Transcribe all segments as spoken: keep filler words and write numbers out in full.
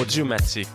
Audiomatique.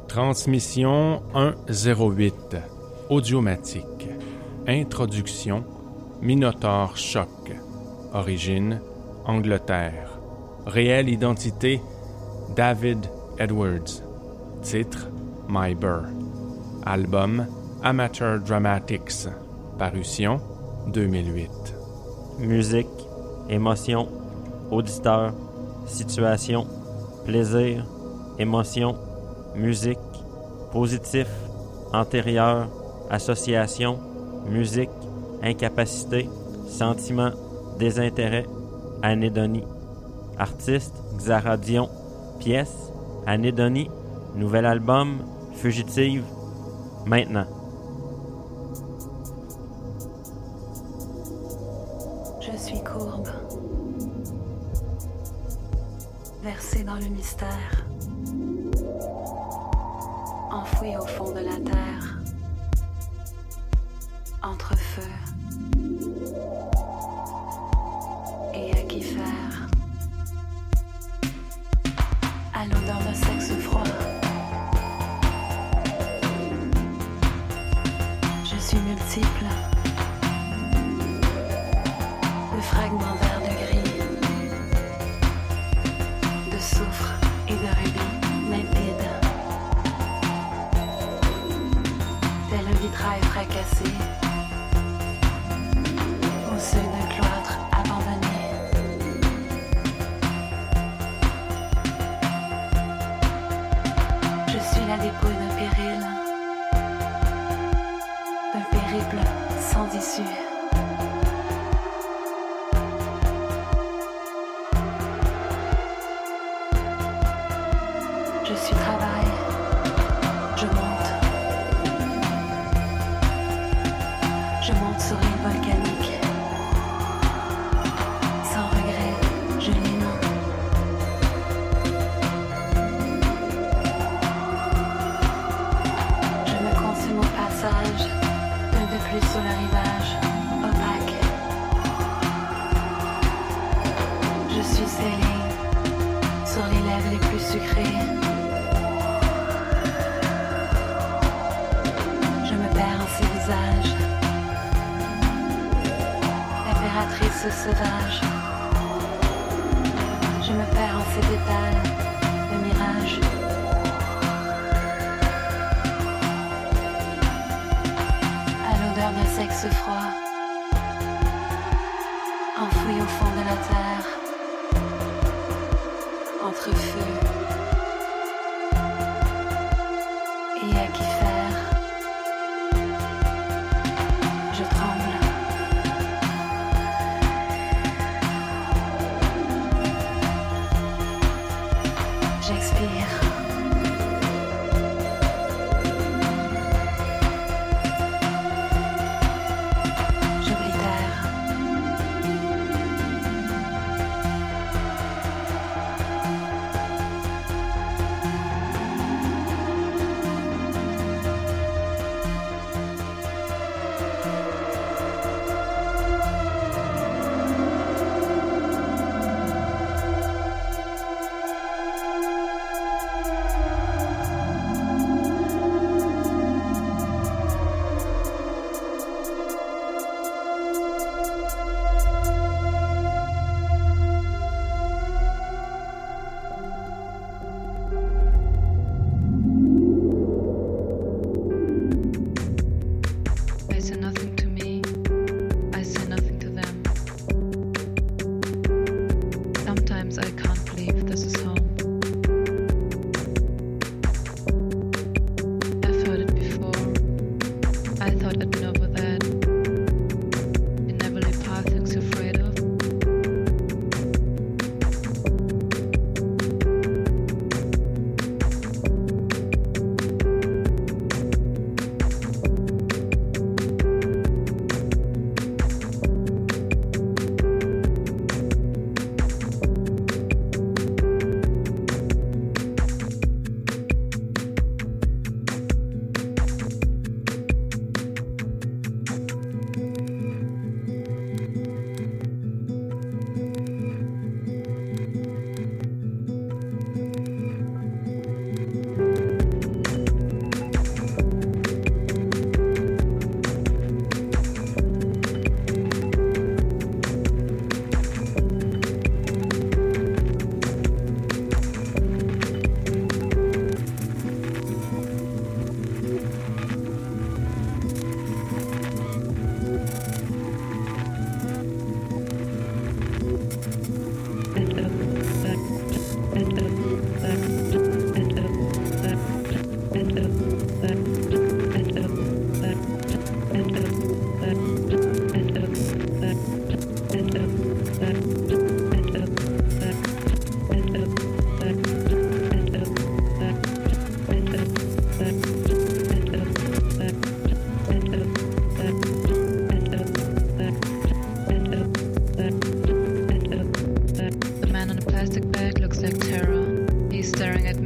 Transmission un zéro huit. Audiomatique. Introduction. Minotaur Choc. Origine. Angleterre. Réelle identité. David Edwards. Titre. My Burr. Album. Amateur Dramatics. Parution. deux mille huit. Musique. Émotion. Auditeur. Situation. Plaisir. Émotion. Musique. Positif. Antérieur. Association. Musique. Incapacité. Sentiment. Désintérêt. Anédonie. Artiste. Xaradion. Pièce. Anédonie. Nouvel album. Fugitive. Maintenant. Je suis courbe. Versée dans le mystère. Enfouie au fond de la terre. Entre feu et à qui faire. À l'odeur de sexe froid. Je suis multiple. De fragments verts de gris. De soufre et de rubis limpides. Tel un vitrail fracassé. Au seuil d'un cloître abandonné. Je suis la dépouille d'un péril. D'un périple sans issue. Je suis travail. Je monte. Je monte sur l'île volcanique. Sans regret, je l'inonde. Je me consume au passage, un de plus sur le rivage, opaque. Je suis scellée sur les lèvres les plus sucrées. Je me perds en ces visages. Impératrice sauvage. Je me perds en ces détails de mirage. À l'odeur d'un sexe froid. Enfoui au fond de la terre. Entre feu et à qui faire. Je tremble.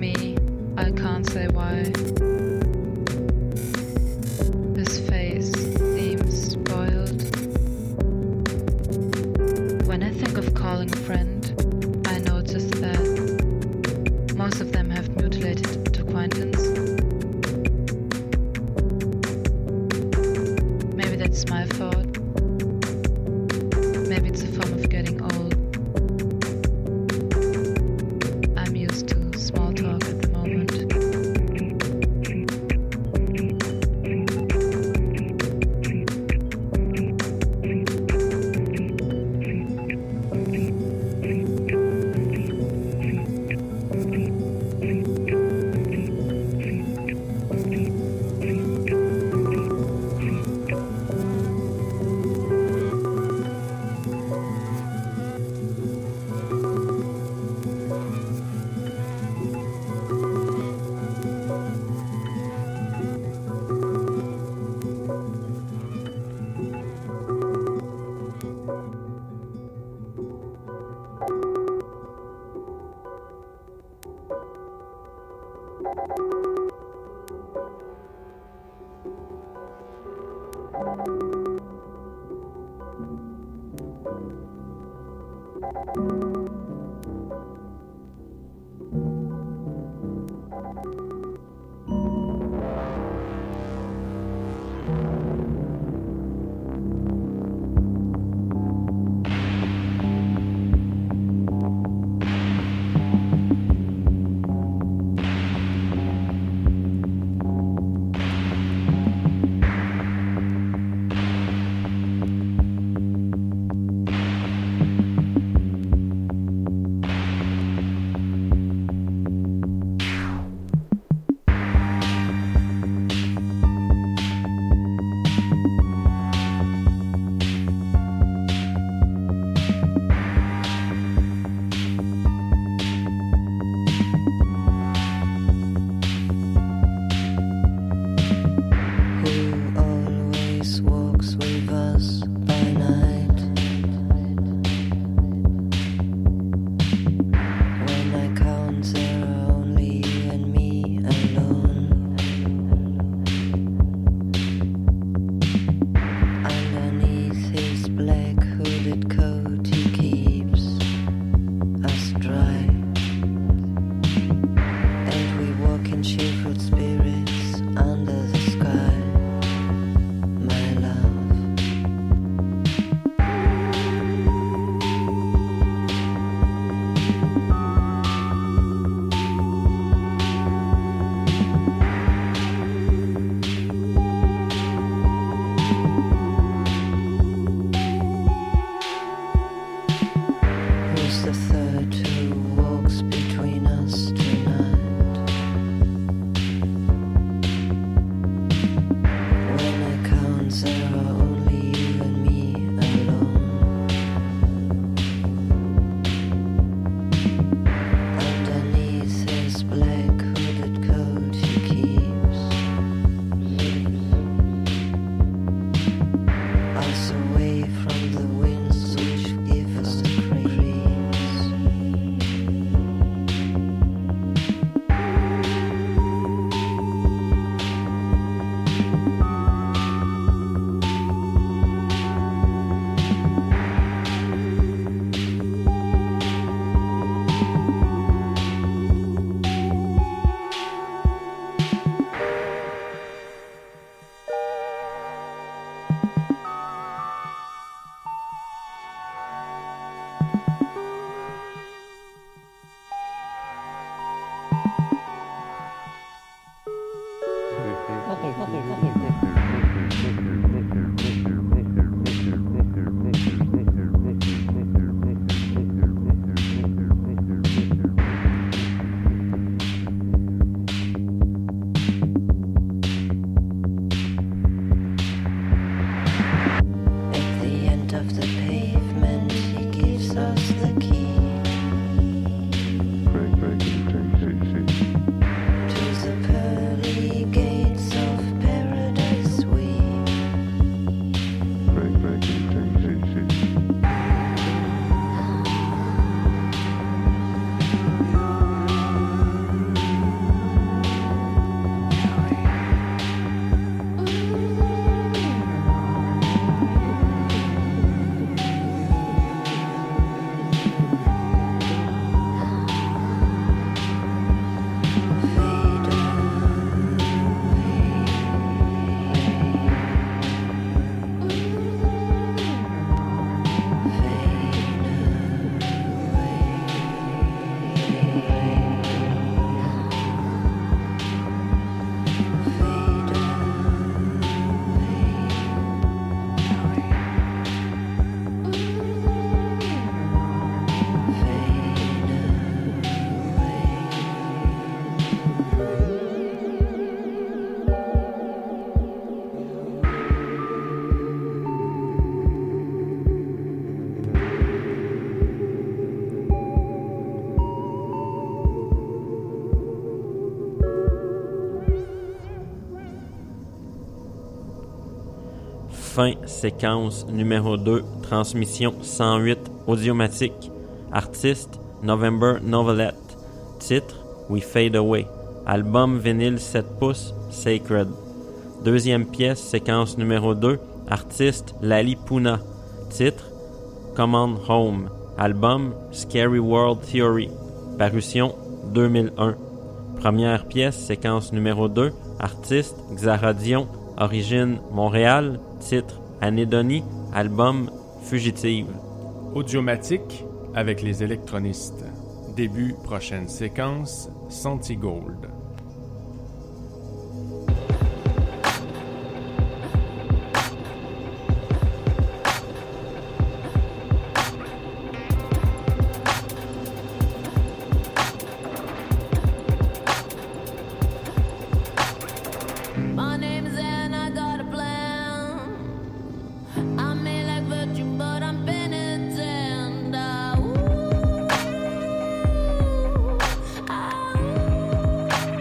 me, I can't say why. His face seems spoiled. When I think of calling a friend, I notice that most of them have mutilated acquaintance. Maybe that's my fault. Maybe it's a form of getting old. I'm used to small talk at the moment. Fin, séquence numéro deux, transmission cent huit, Audiomatique. Artiste, November Novelette. Titre, We Fade Away. Album vinyle sept pouces, Sacred. Deuxième pièce, séquence numéro deux, artiste, Lali Puna. Titre, Command Home. Album, Scary World Theory. Parution, deux mille un. Première pièce, séquence numéro deux, artiste, Xaradion. Origine, Montréal. Titre, Anédonie. Album, Fugitive. Audiomatique avec les électronistes. Début prochaine séquence, Santigold. My name is Anne, I got a plan. I may like virtue, but I'm penitent. Ah, ooh, ah, ooh.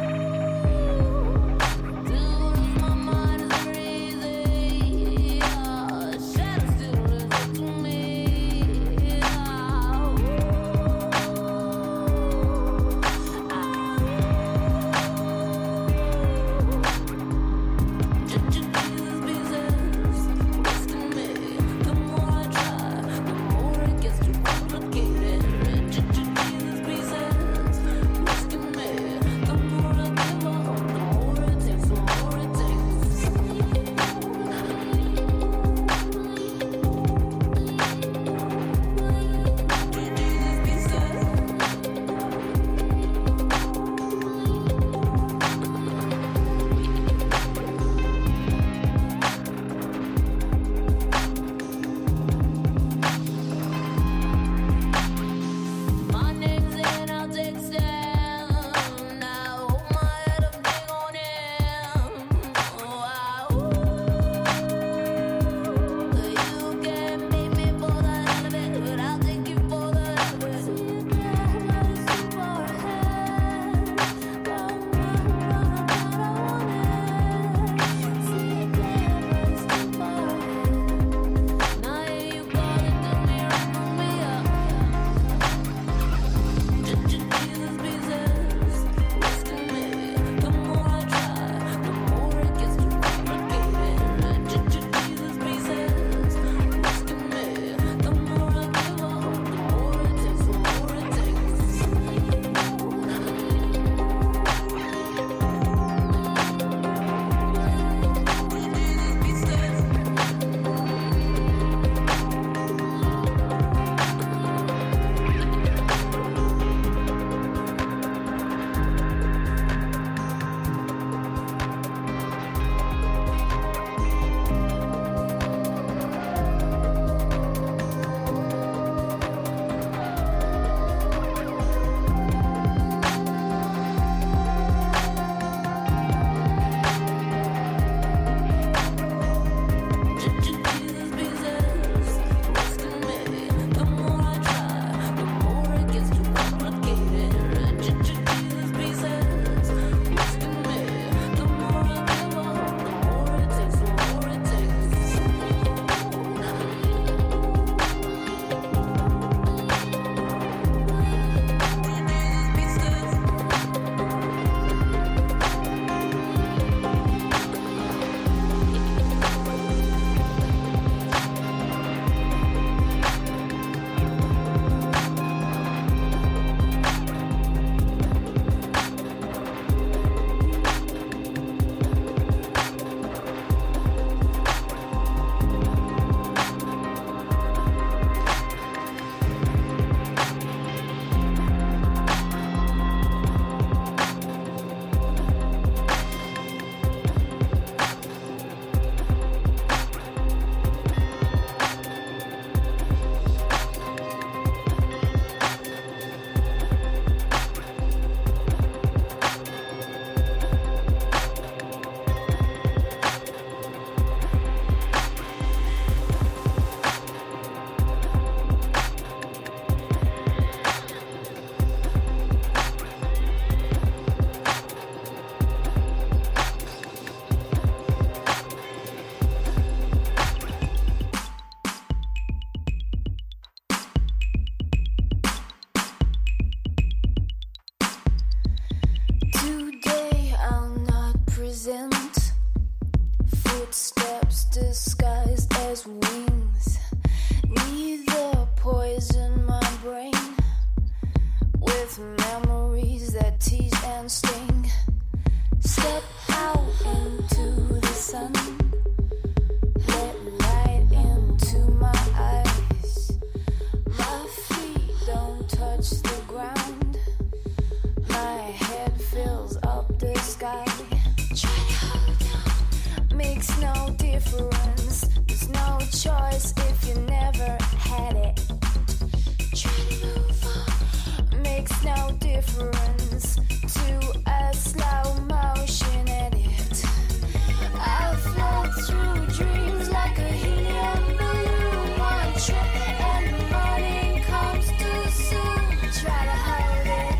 difference. There's no choice if you never had it. Try to move on. Makes no difference to a slow motion edit. I'll float through dreams like a helium balloon. One trip and the morning comes too soon. Try to hold it.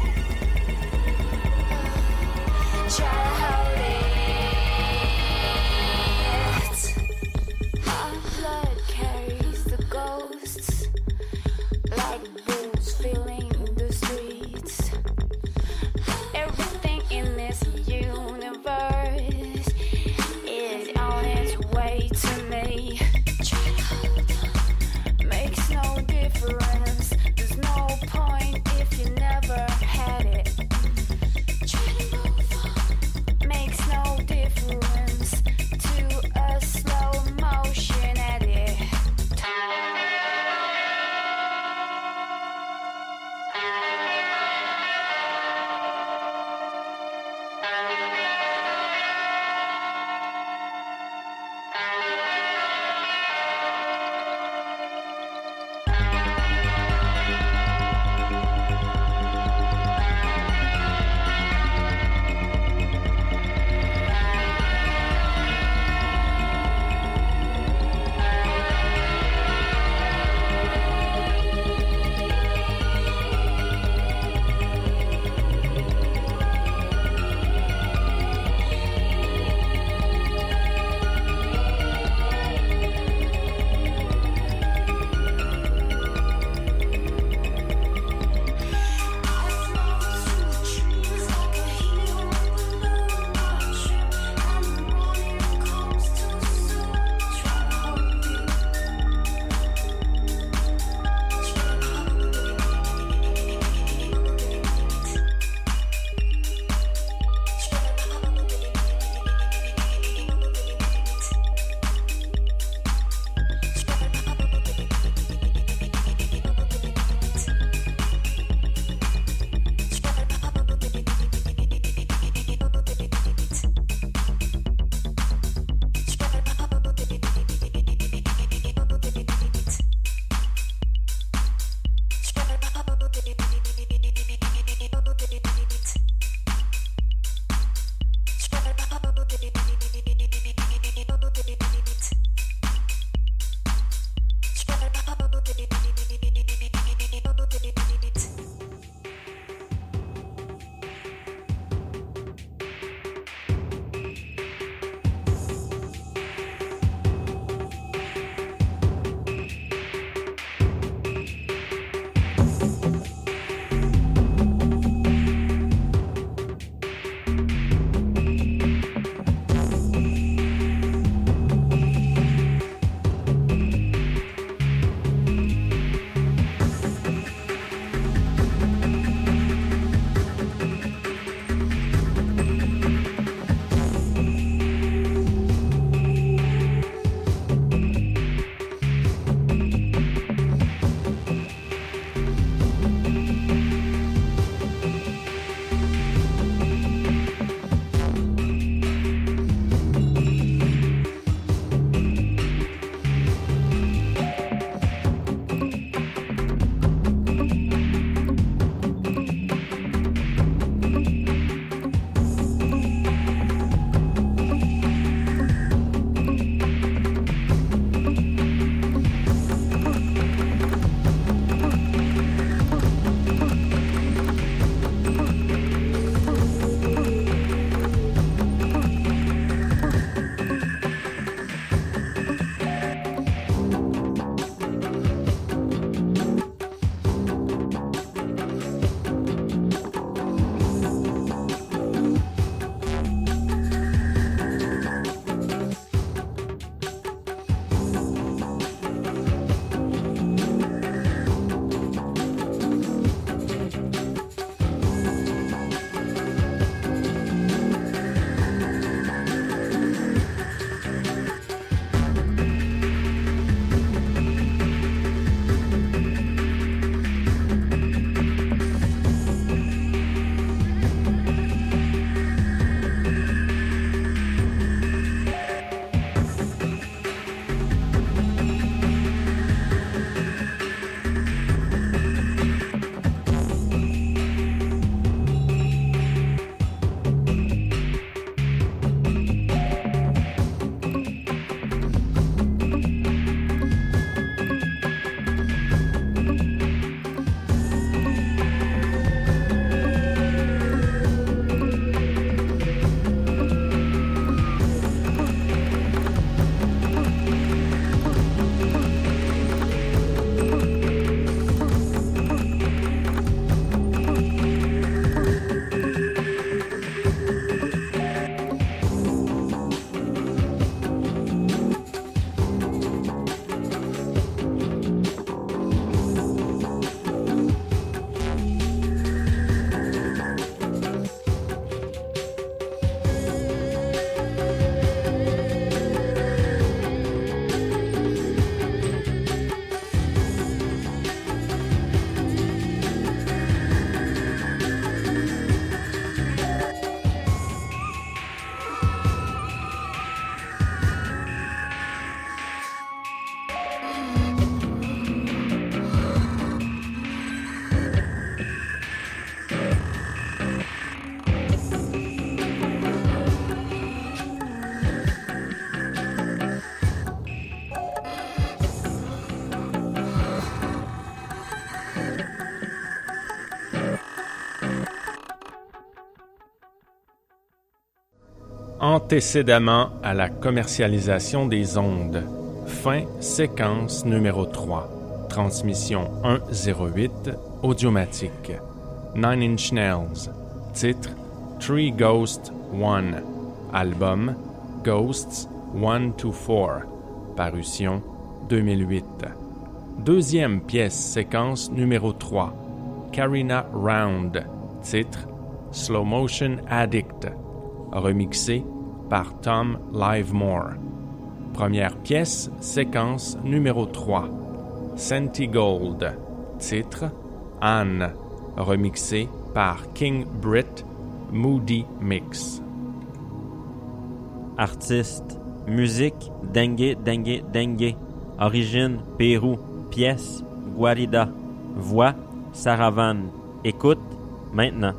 Try to hold it. My blood carries the ghosts like bulls filling the streets. Everything in this universe is on its way to me. Makes no difference. There's no point if you never had it. Try to move on. Antécédemment à la commercialisation des ondes. Fin séquence numéro trois. Transmission un zéro huit, Audiomatique. Nine Inch Nails. Titre Tree Ghost one. Album Ghosts one to four. Parution deux mille huit. Deuxième pièce séquence numéro trois. Karina Round. Titre Slow Motion Addict. Remixé par Tom Livemore. Première pièce séquence numéro trois. Centigold. Titre Anne. Remixé par King Brit. Moody Mix. Artiste. Musique Dengue Dengue Dengue. Origine Pérou. Pièce Guarida. Voix Saravan. Écoute maintenant.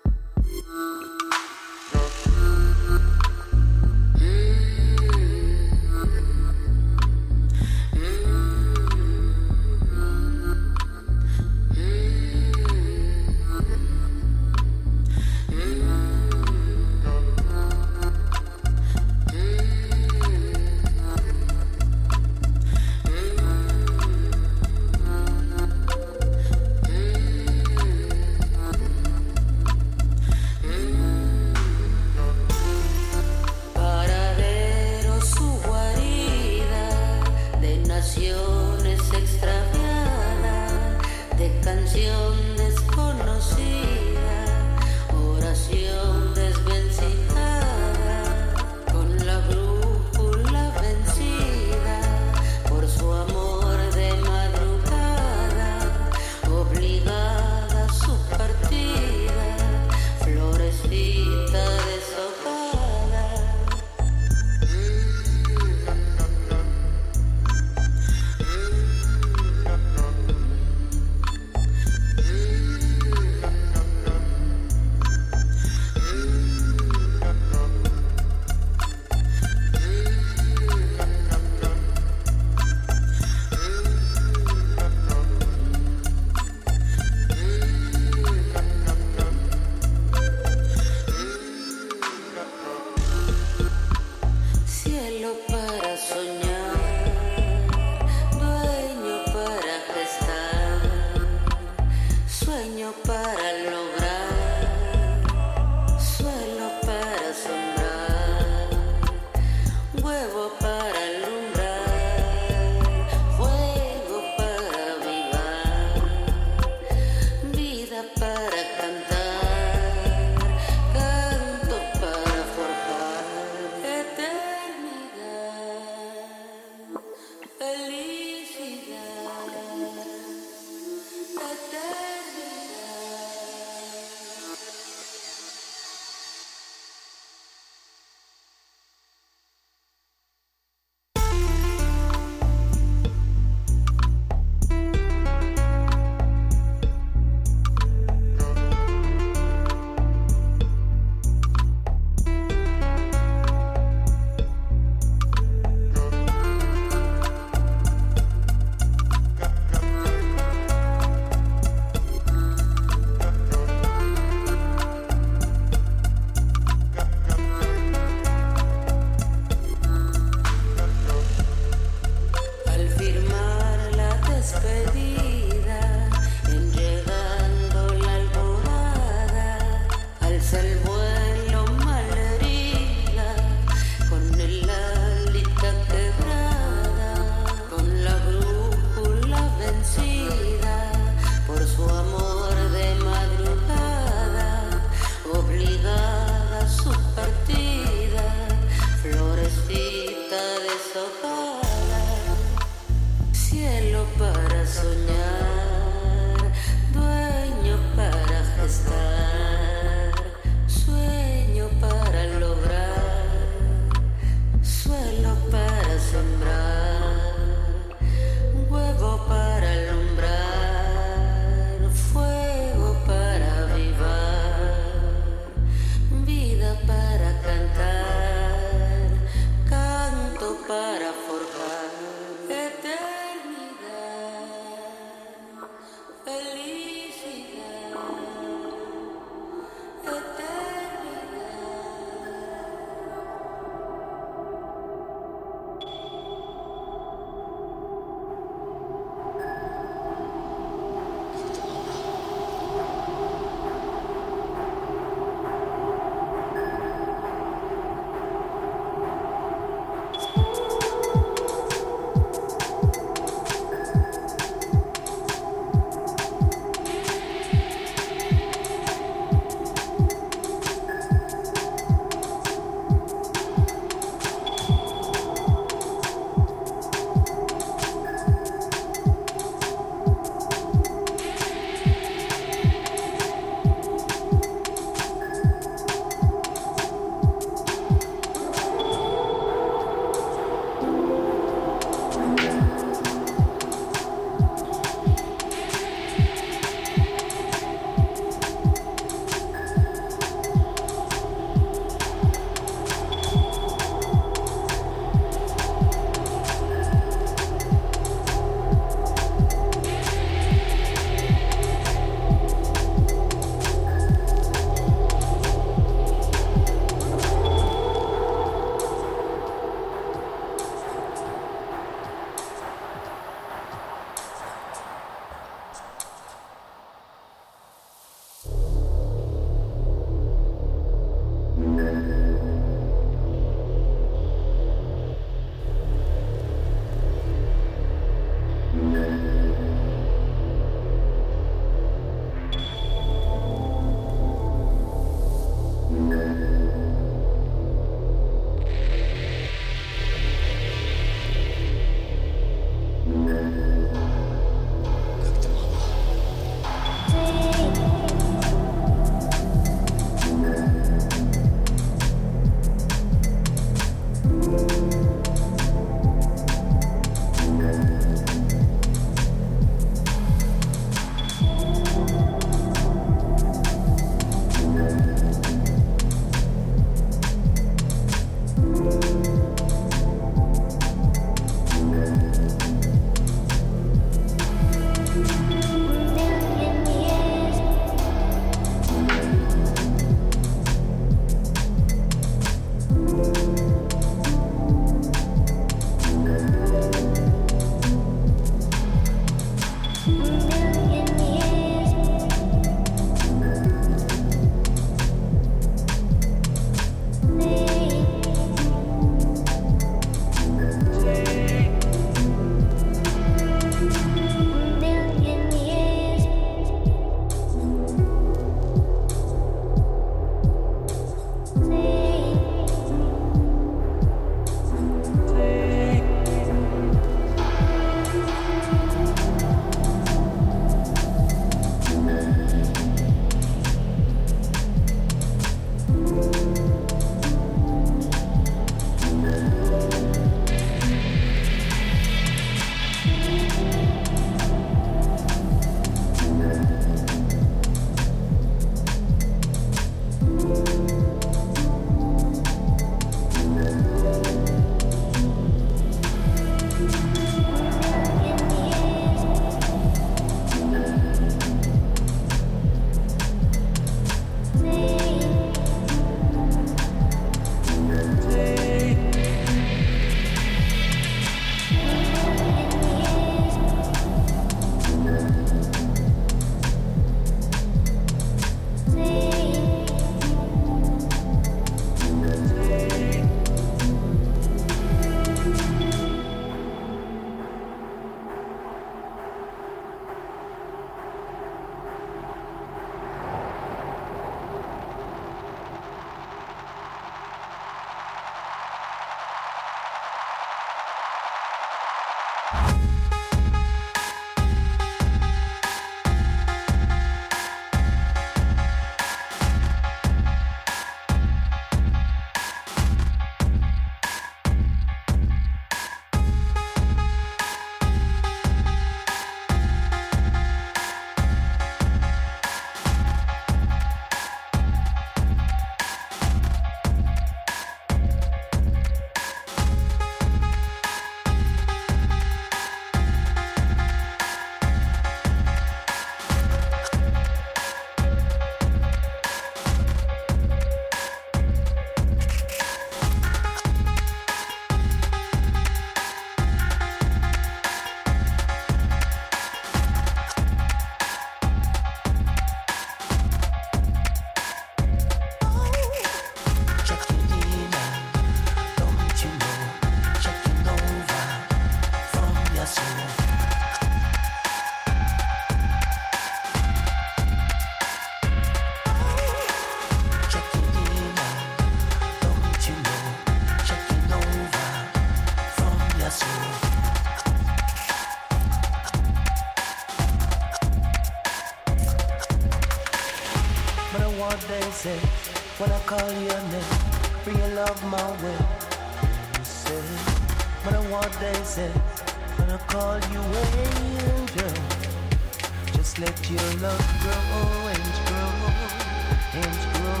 say, when I call your name, bring your love my way. You say, when I want daisy, when I call you angel, just let your love grow and grow and grow.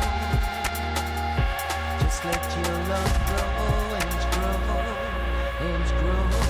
Just let your love grow and grow and grow.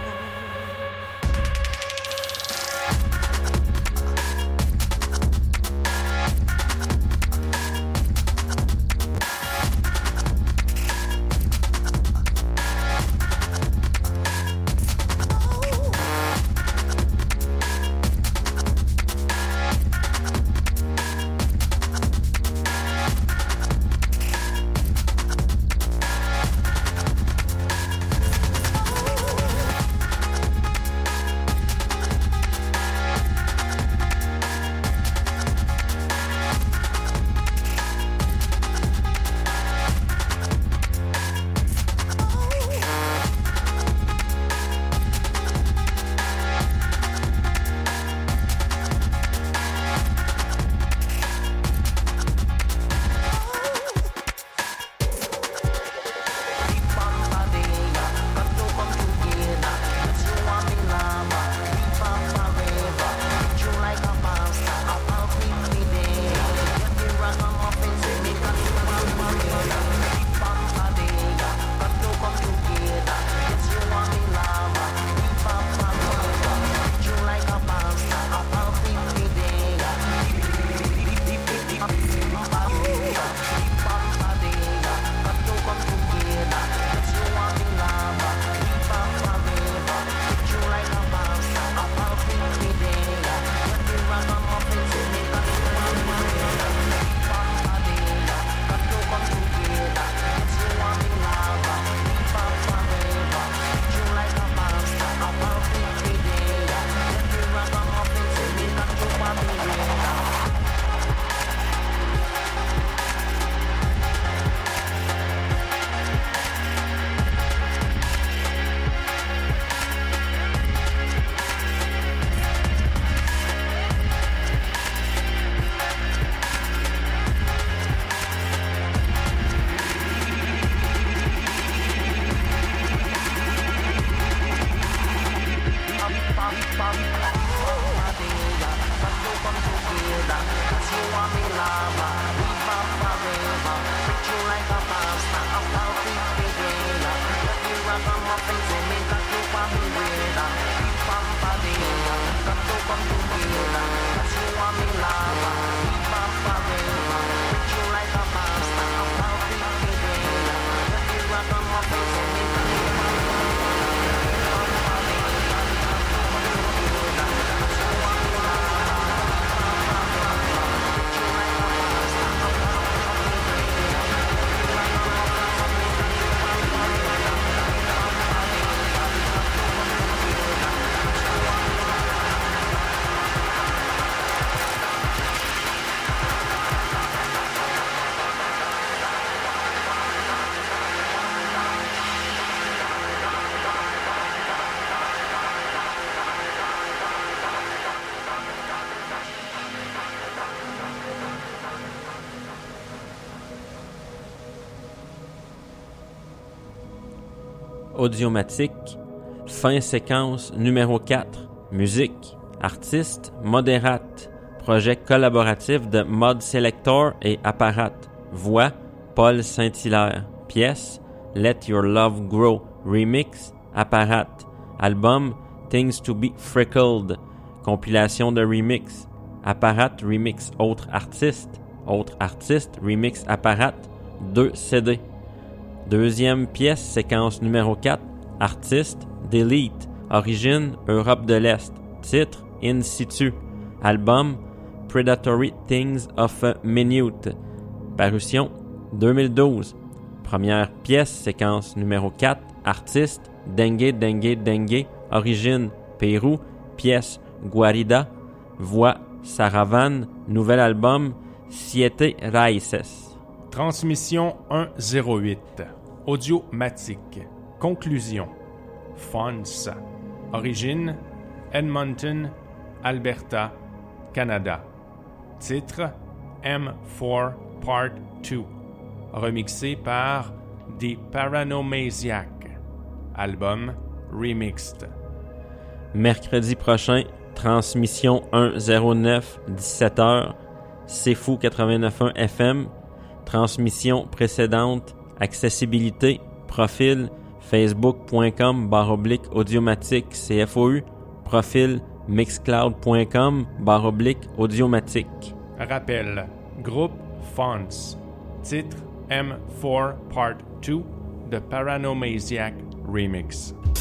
Audiomatique, fin séquence numéro quatre, musique, artiste, modérate, projet collaboratif de Mod Selector et Apparat, voix, Paul Saint-Hilaire, pièce, Let Your Love Grow, remix, Apparat, album, Things to Be Frickled, compilation de remix, Apparat, remix, autre artiste, autre artiste, remix, Apparat, deux C D. Deuxième pièce, séquence numéro quatre, artiste, Delete, origine, Europe de l'Est, titre, In Situ, album, Predatory Things of a Minute, parution, deux mille douze. Première pièce, séquence numéro quatre, artiste, Dengue Dengue Dengue, origine, Pérou, pièce, Guarida, voix, Saravan, nouvel album, Siete Raíces. Transmission un zéro huit. Audiomatique. Conclusion. Fonsa. Origine. Edmonton, Alberta, Canada. Titre. M quatre Part deux, remixé par The Paranomasiac. Album Remixed. Mercredi prochain, transmission un zéro neuf, dix-sept heures, C'est Fou quatre-vingt-neuf point un F M. Transmission précédente, accessibilité, profil, facebook.com barre oblique audiomatique C F O U, profil mixcloud.com barre oblique audiomatique. Rappel, groupe Fonts, titre M quatre Part deux de Paranomasiac Remix.